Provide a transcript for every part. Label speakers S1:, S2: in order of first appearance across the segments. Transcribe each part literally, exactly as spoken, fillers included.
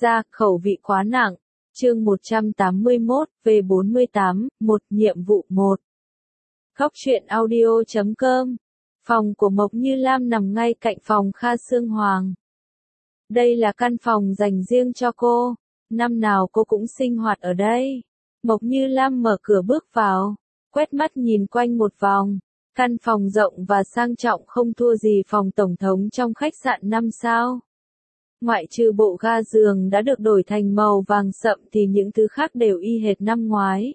S1: ra, khẩu vị quá nặng. Chương một trăm tám mươi mốt, về bốn mươi tám, một nhiệm vụ một. Góc truyện audio chấm com. Phòng của Mộc Như Lam nằm ngay cạnh phòng Kha Sương Hoàng. Đây là căn phòng dành riêng cho cô, năm nào cô cũng sinh hoạt ở đây. Mộc Như Lam mở cửa bước vào, quét mắt nhìn quanh một vòng. Căn phòng rộng và sang trọng không thua gì phòng tổng thống trong khách sạn năm sao. Ngoại trừ bộ ga giường đã được đổi thành màu vàng sậm thì những thứ khác đều y hệt năm ngoái.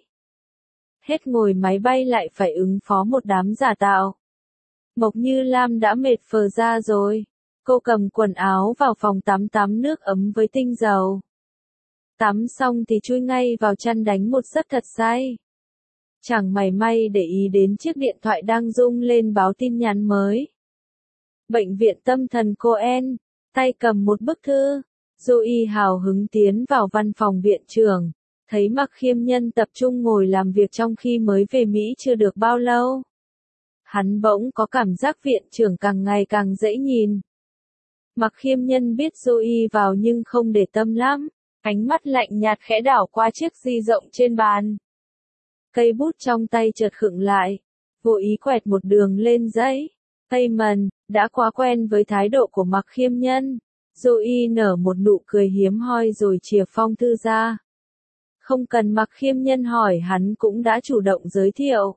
S1: Hết ngồi máy bay lại phải ứng phó một đám giả tạo. Mộc Như Lam đã mệt phờ ra rồi. Cô cầm quần áo vào phòng tắm tắm nước ấm với tinh dầu. Tắm xong thì chui ngay vào chăn đánh một giấc thật say. Chẳng mảy may để ý đến chiếc điện thoại đang rung lên báo tin nhắn mới. Bệnh viện tâm thần Cohen, tay cầm một bức thư. Zoe hào hứng tiến vào văn phòng viện trưởng, thấy Mạc Khiêm Nhân tập trung ngồi làm việc trong khi mới về Mỹ chưa được bao lâu. Hắn bỗng có cảm giác viện trưởng càng ngày càng dễ nhìn. Mạc Khiêm Nhân biết Zoe vào nhưng không để tâm lắm, ánh mắt lạnh nhạt khẽ đảo qua chiếc di rộng trên bàn. Cây bút trong tay chợt khựng lại, vô ý quẹt một đường lên giấy. Payment, đã quá quen với thái độ của Mạc Khiêm Nhân. Zoe nở một nụ cười hiếm hoi rồi chìa phong thư ra. Không cần Mạc Khiêm Nhân hỏi hắn cũng đã chủ động giới thiệu.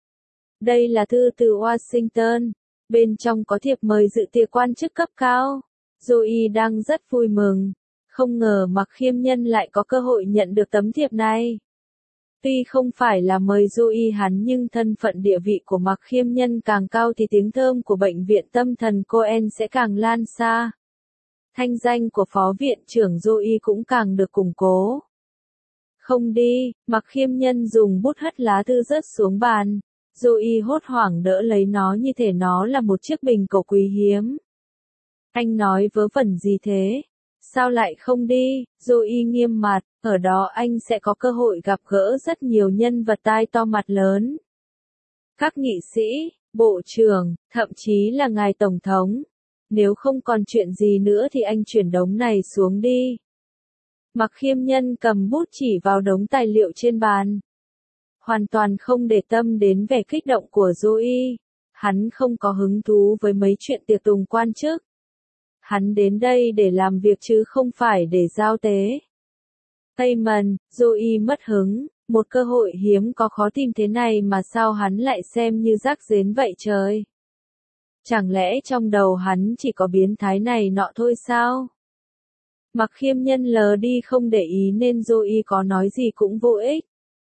S1: Đây là thư từ Washington, bên trong có thiệp mời dự tiệc quan chức cấp cao. Zoe đang rất vui mừng, không ngờ Mạc Khiêm Nhân lại có cơ hội nhận được tấm thiệp này. Tuy không phải là mời Zoe hắn nhưng thân phận địa vị của Mạc Khiêm Nhân càng cao thì tiếng thơm của bệnh viện tâm thần Cohen sẽ càng lan xa. Thanh danh của phó viện trưởng Zoe cũng càng được củng cố. Không đi, Mạc Khiêm Nhân dùng bút hất lá thư rớt xuống bàn. Zoe hốt hoảng đỡ lấy nó như thể nó là một chiếc bình cổ quý hiếm. Anh nói vớ vẩn gì thế? Sao lại không đi? Zoe nghiêm mặt, ở đó anh sẽ có cơ hội gặp gỡ rất nhiều nhân vật tai to mặt lớn. Các nghị sĩ, bộ trưởng, thậm chí là ngài tổng thống. Nếu không còn chuyện gì nữa thì anh chuyển đống này xuống đi. Mạc Khiêm Nhân cầm bút chỉ vào đống tài liệu trên bàn. Hoàn toàn không để tâm đến vẻ kích động của Zoe. Hắn không có hứng thú với mấy chuyện tiệc tùng quan chức. Hắn đến đây để làm việc chứ không phải để giao tế. Payment, Zoe mất hứng, một cơ hội hiếm có khó tìm thế này mà sao hắn lại xem như rác rến vậy trời. Chẳng lẽ trong đầu hắn chỉ có biến thái này nọ thôi sao? Mạc Khiêm Nhân lờ đi không để ý nên Zoe có nói gì cũng vô ích.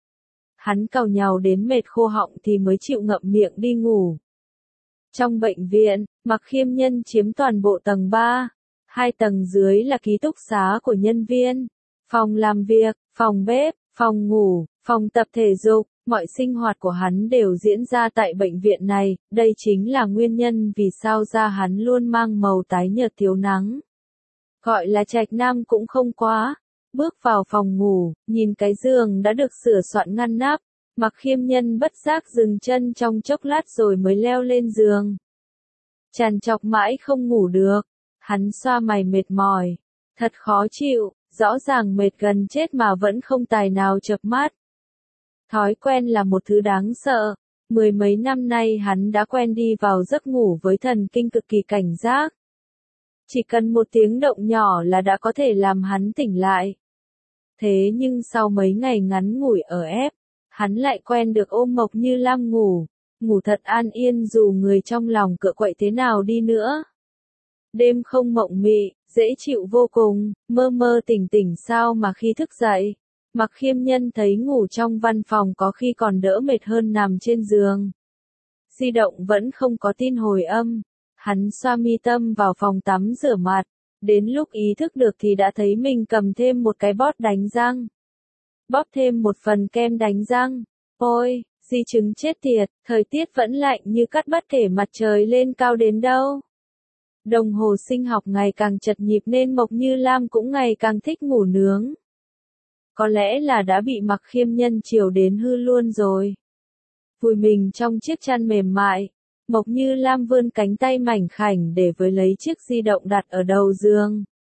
S1: Hắn càu nhàu đến mệt khô họng thì mới chịu ngậm miệng đi ngủ. Trong bệnh viện, Mạc Khiêm Nhân chiếm toàn bộ tầng ba, hai tầng dưới là ký túc xá của nhân viên, phòng làm việc, phòng bếp, phòng ngủ, phòng tập thể dục, mọi sinh hoạt của hắn đều diễn ra tại bệnh viện này, đây chính là nguyên nhân vì sao da hắn luôn mang màu tái nhợt thiếu nắng. Gọi là trạch nam cũng không quá. Bước vào phòng ngủ, nhìn cái giường đã được sửa soạn ngăn nắp, Mạc Khiêm Nhân bất giác dừng chân trong chốc lát rồi mới leo lên giường. Trằn trọc mãi không ngủ được, hắn xoa mày mệt mỏi, thật khó chịu, rõ ràng mệt gần chết mà vẫn không tài nào chợp mắt. Thói quen là một thứ đáng sợ, mười mấy năm nay hắn đã quen đi vào giấc ngủ với thần kinh cực kỳ cảnh giác. Chỉ cần một tiếng động nhỏ là đã có thể làm hắn tỉnh lại. Thế nhưng sau mấy ngày ngắn ngủi ở ép, hắn lại quen được ôm Mộc Như Lam ngủ, ngủ thật an yên dù người trong lòng cựa quậy thế nào đi nữa. Đêm không mộng mị, dễ chịu vô cùng, mơ mơ tỉnh tỉnh sao mà khi thức dậy, Mạc Khiêm Nhân thấy ngủ trong văn phòng có khi còn đỡ mệt hơn nằm trên giường. Di động vẫn không có tin hồi âm, hắn xoa mi tâm vào phòng tắm rửa mặt. Đến lúc ý thức được thì đã thấy mình cầm thêm một cái bót đánh răng. Bóp thêm một phần kem đánh răng. Ôi, di chứng chết tiệt, thời tiết vẫn lạnh như cắt bất kể mặt trời lên cao đến đâu. Đồng hồ sinh học ngày càng chật nhịp nên Mộc Như Lam cũng ngày càng thích ngủ nướng. Có lẽ là đã bị Mạc Khiêm Nhân chiều đến hư luôn rồi. Vùi mình trong chiếc chăn mềm mại, Mộc Như Lam vươn cánh tay mảnh khảnh để với lấy chiếc di động đặt ở đầu giường.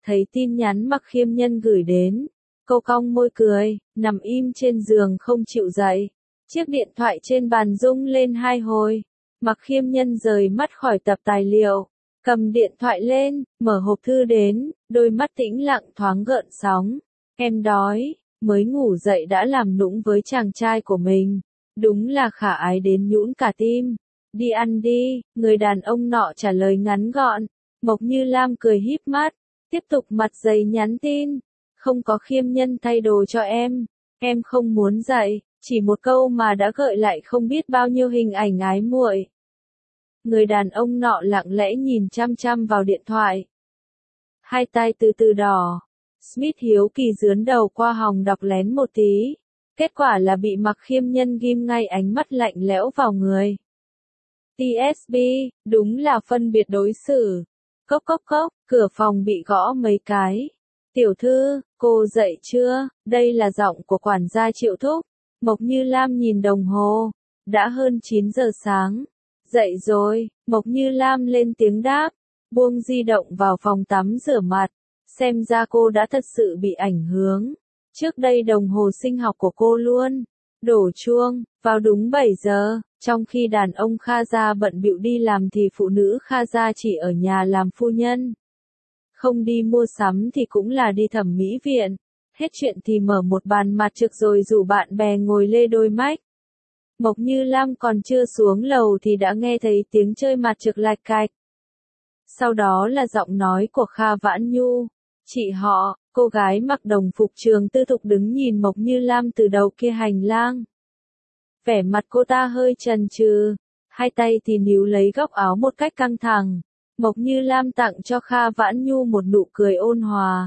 S1: Thấy tin nhắn Mặc Khiêm Nhân gửi đến, cô cong môi cười, nằm im trên giường không chịu dậy. Chiếc điện thoại trên bàn rung lên hai hồi. Mặc Khiêm Nhân rời mắt khỏi tập tài liệu, cầm điện thoại lên, mở hộp thư đến, đôi mắt tĩnh lặng thoáng gợn sóng. Em đói, mới ngủ dậy đã làm nũng với chàng trai của mình. Đúng là khả ái đến nhũn cả tim. Đi ăn đi, người đàn ông nọ trả lời ngắn gọn. Mộc Như Lam cười híp mắt, tiếp tục mặt dày nhắn tin. Không có Khiêm Nhân thay đồ cho em, em không muốn dậy, chỉ một câu mà đã gợi lại không biết bao nhiêu hình ảnh ái muội. Người đàn ông nọ lặng lẽ nhìn chăm chăm vào điện thoại. Hai tay từ từ đỏ. Smith hiếu kỳ dướn đầu qua hòng đọc lén một tí. Kết quả là bị Mặc Khiêm Nhân ghim ngay ánh mắt lạnh lẽo vào người. tê ét bê, đúng là phân biệt đối xử. Cốc cốc cốc, cửa phòng bị gõ mấy cái. Tiểu thư, cô dậy chưa? Đây là giọng của quản gia Triệu Thúc. Mộc Như Lam nhìn đồng hồ. Đã hơn chín giờ sáng. Dậy rồi, Mộc Như Lam lên tiếng đáp. Buông di động vào phòng tắm rửa mặt. Xem ra cô đã thật sự bị ảnh hưởng. Trước đây đồng hồ sinh học của cô luôn đổ chuông, vào đúng bảy giờ. Trong khi đàn ông Kha gia bận bịu đi làm thì phụ nữ Kha gia chỉ ở nhà làm phu nhân. Không đi mua sắm thì cũng là đi thẩm mỹ viện. Hết chuyện thì mở một bàn mặt trực rồi rủ bạn bè ngồi lê đôi mách. Mộc Như Lam còn chưa xuống lầu thì đã nghe thấy tiếng chơi mặt trực lạch cạch. Sau đó là giọng nói của Kha Vãn Nhu. Chị họ, cô gái mặc đồng phục trường tư thục đứng nhìn Mộc Như Lam từ đầu kia hành lang. Vẻ mặt cô ta hơi chần chừ, hai tay thì níu lấy góc áo một cách căng thẳng. Mộc Như Lam tặng cho Kha Vãn Nhu một nụ cười ôn hòa.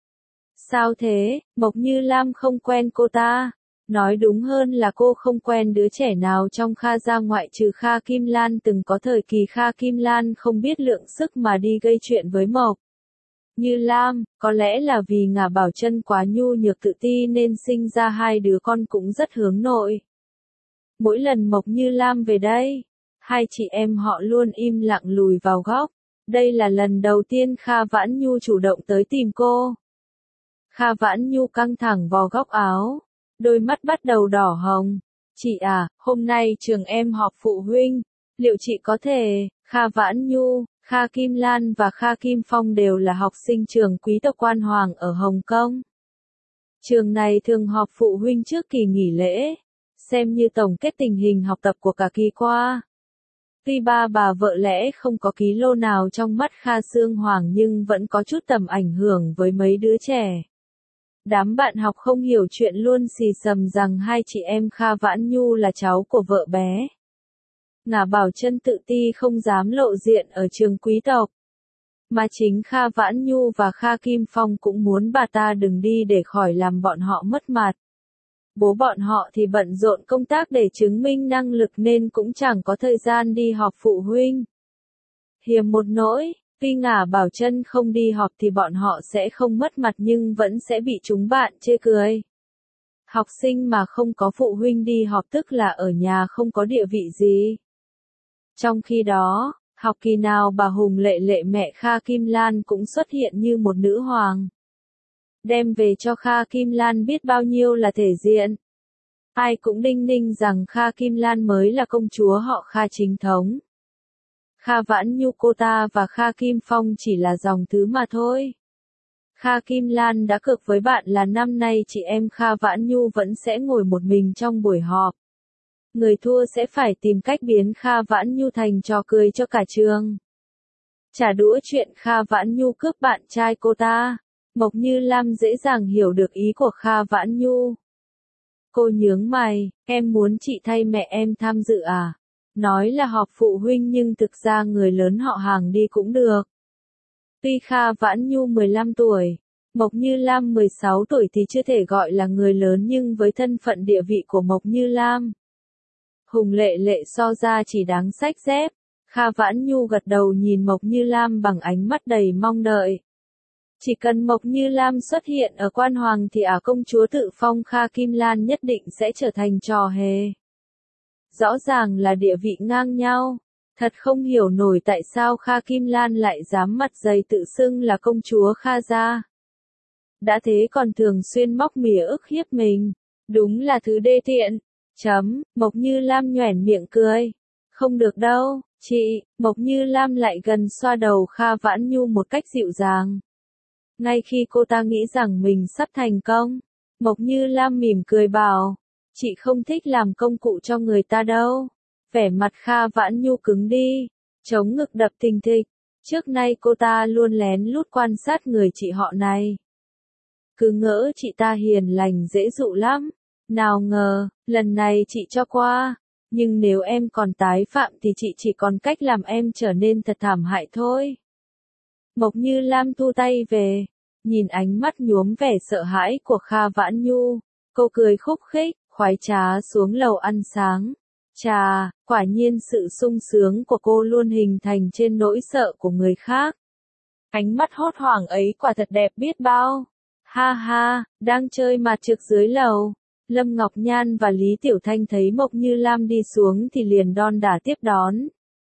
S1: Sao thế, Mộc Như Lam không quen cô ta. Nói đúng hơn là cô không quen đứa trẻ nào trong Kha gia ngoại trừ Kha Kim Lan. Từng có thời kỳ Kha Kim Lan không biết lượng sức mà đi gây chuyện với Mộc Như Lam, có lẽ là vì Ngả Bảo Chân quá nhu nhược tự ti nên sinh ra hai đứa con cũng rất hướng nội. Mỗi lần Mộc Như Lam về đây, hai chị em họ luôn im lặng lùi vào góc. Đây là lần đầu tiên Kha Vãn Nhu chủ động tới tìm cô. Kha Vãn Nhu căng thẳng vò góc áo, đôi mắt bắt đầu đỏ hồng. Chị à, hôm nay trường em họp phụ huynh, liệu chị có thể? Kha Vãn Nhu, Kha Kim Lan và Kha Kim Phong đều là học sinh trường quý tộc Quan Hoàng ở Hồng Kông. Trường này thường họp phụ huynh trước kỳ nghỉ lễ, xem như tổng kết tình hình học tập của cả kỳ qua. Tuy ba bà vợ lẽ không có ký lô nào trong mắt Kha Sương Hoàng nhưng vẫn có chút tầm ảnh hưởng với mấy đứa trẻ. Đám bạn học không hiểu chuyện luôn xì xầm rằng hai chị em Kha Vãn Nhu là cháu của vợ bé. Ngả Bảo Chân tự ti không dám lộ diện ở trường quý tộc. Mà chính Kha Vãn Nhu và Kha Kim Phong cũng muốn bà ta đừng đi để khỏi làm bọn họ mất mặt. Bố bọn họ thì bận rộn công tác để chứng minh năng lực nên cũng chẳng có thời gian đi họp phụ huynh. Hiềm một nỗi, tuy Ngả Bảo Chân không đi họp thì bọn họ sẽ không mất mặt nhưng vẫn sẽ bị chúng bạn chê cười. Học sinh mà không có phụ huynh đi họp tức là ở nhà không có địa vị gì. Trong khi đó, học kỳ nào bà Hùng Lệ Lệ mẹ Kha Kim Lan cũng xuất hiện như một nữ hoàng. Đem về cho Kha Kim Lan biết bao nhiêu là thể diện. Ai cũng đinh ninh rằng Kha Kim Lan mới là công chúa họ Kha chính thống. Kha Vãn Nhu cô ta và Kha Kim Phong chỉ là dòng thứ mà thôi. Kha Kim Lan đã cược với bạn là năm nay chị em Kha Vãn Nhu vẫn sẽ ngồi một mình trong buổi họp. Người thua sẽ phải tìm cách biến Kha Vãn Nhu thành trò cười cho cả trường. Trả đũa chuyện Kha Vãn Nhu cướp bạn trai cô ta. Mộc Như Lam dễ dàng hiểu được ý của Kha Vãn Nhu. Cô nhướng mày, em muốn chị thay mẹ em tham dự à? Nói là họp phụ huynh nhưng thực ra người lớn họ hàng đi cũng được. Tuy Kha Vãn Nhu mười lăm tuổi, Mộc Như Lam mười sáu tuổi thì chưa thể gọi là người lớn nhưng với thân phận địa vị của Mộc Như Lam, Hùng Lệ Lệ so ra chỉ đáng xách dép. Kha Vãn Nhu gật đầu nhìn Mộc Như Lam bằng ánh mắt đầy mong đợi. Chỉ cần Mộc Như Lam xuất hiện ở Quan Hoàng thì ả công chúa tự phong Kha Kim Lan nhất định sẽ trở thành trò hề. Rõ ràng là địa vị ngang nhau. Thật không hiểu nổi tại sao Kha Kim Lan lại dám mặt dày tự xưng là công chúa Kha gia. Đã thế còn thường xuyên móc mỉa ức hiếp mình. Đúng là thứ đê tiện. Chấm, Mộc Như Lam nhoẻn miệng cười. Không được đâu, chị, Mộc Như Lam lại gần xoa đầu Kha Vãn Nhu một cách dịu dàng. Ngay khi cô ta nghĩ rằng mình sắp thành công, Mộc Như Lam mỉm cười bảo, chị không thích làm công cụ cho người ta đâu. Vẻ mặt Kha Vãn Nhu cứng đi, chống ngực đập thình thịch. Trước nay cô ta luôn lén lút quan sát người chị họ này. Cứ ngỡ chị ta hiền lành dễ dụ lắm. Nào ngờ, lần này chị cho qua. Nhưng nếu em còn tái phạm thì chị chỉ còn cách làm em trở nên thật thảm hại thôi. Mộc Như Lam thu tay về. Nhìn ánh mắt nhuốm vẻ sợ hãi của Kha Vãn Nhu. Cô cười khúc khích, khoái trá xuống lầu ăn sáng. Chà, quả nhiên sự sung sướng của cô luôn hình thành trên nỗi sợ của người khác. Ánh mắt hốt hoảng ấy quả thật đẹp biết bao. Ha ha, đang chơi mặt trược dưới lầu. Lâm Ngọc Nhan và Lý Tiểu Thanh thấy Mộc Như Lam đi xuống thì liền đon đả tiếp đón.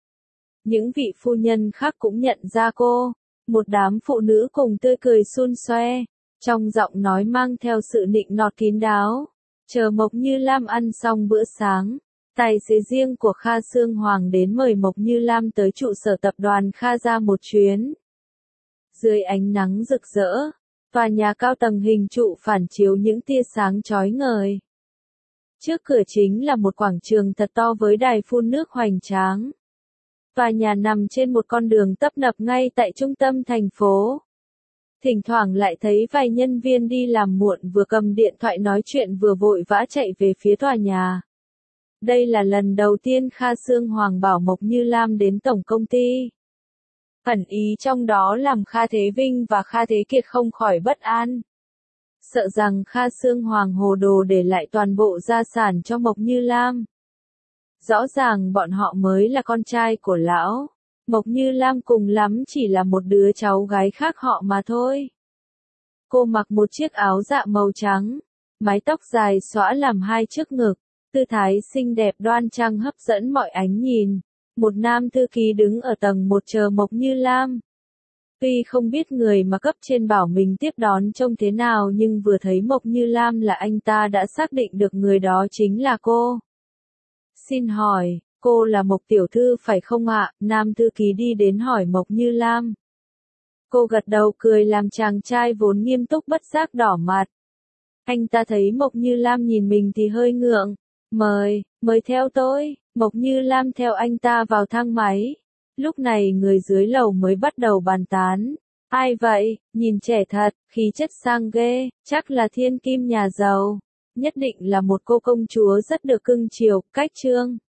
S1: Những vị phu nhân khác cũng nhận ra cô. Một đám phụ nữ cùng tươi cười xun xoe. Trong giọng nói mang theo sự nịnh nọt kín đáo. Chờ Mộc Như Lam ăn xong bữa sáng. Tài xế riêng của Kha Sương Hoàng đến mời Mộc Như Lam tới trụ sở tập đoàn Kha ra một chuyến. Dưới ánh nắng rực rỡ, tòa nhà cao tầng hình trụ phản chiếu những tia sáng chói ngời. Trước cửa chính là một quảng trường thật to với đài phun nước hoành tráng. Tòa nhà nằm trên một con đường tấp nập ngay tại trung tâm thành phố. Thỉnh thoảng lại thấy vài nhân viên đi làm muộn vừa cầm điện thoại nói chuyện vừa vội vã chạy về phía tòa nhà. Đây là lần đầu tiên Kha Sương Hoàng bảo Mộc Như Lam đến tổng công ty. Ẩn ý trong đó làm Kha Thế Vinh và Kha Thế Kiệt không khỏi bất an. Sợ rằng Kha Sương Hoàng hồ đồ để lại toàn bộ gia sản cho Mộc Như Lam. Rõ ràng bọn họ mới là con trai của lão. Mộc Như Lam cùng lắm chỉ là một đứa cháu gái khác họ mà thôi. Cô mặc một chiếc áo dạ màu trắng, mái tóc dài xõa làm hai trước ngực. Tư thái xinh đẹp đoan trang hấp dẫn mọi ánh nhìn. Một nam thư ký đứng ở tầng một chờ Mộc Như Lam. Tuy không biết người mà cấp trên bảo mình tiếp đón trông thế nào nhưng vừa thấy Mộc Như Lam là anh ta đã xác định được người đó chính là cô. Xin hỏi, cô là Mộc tiểu thư phải không ạ? Nam thư ký đi đến hỏi Mộc Như Lam. Cô gật đầu cười làm chàng trai vốn nghiêm túc bất giác đỏ mặt. Anh ta thấy Mộc Như Lam nhìn mình thì hơi ngượng. Mời, mời theo tôi. Mộc Như Lam theo anh ta vào thang máy. Lúc này người dưới lầu mới bắt đầu bàn tán. Ai vậy, nhìn trẻ thật, khí chất sang ghê, chắc là thiên kim nhà giàu. Nhất định là một cô công chúa rất được cưng chiều, cách trương.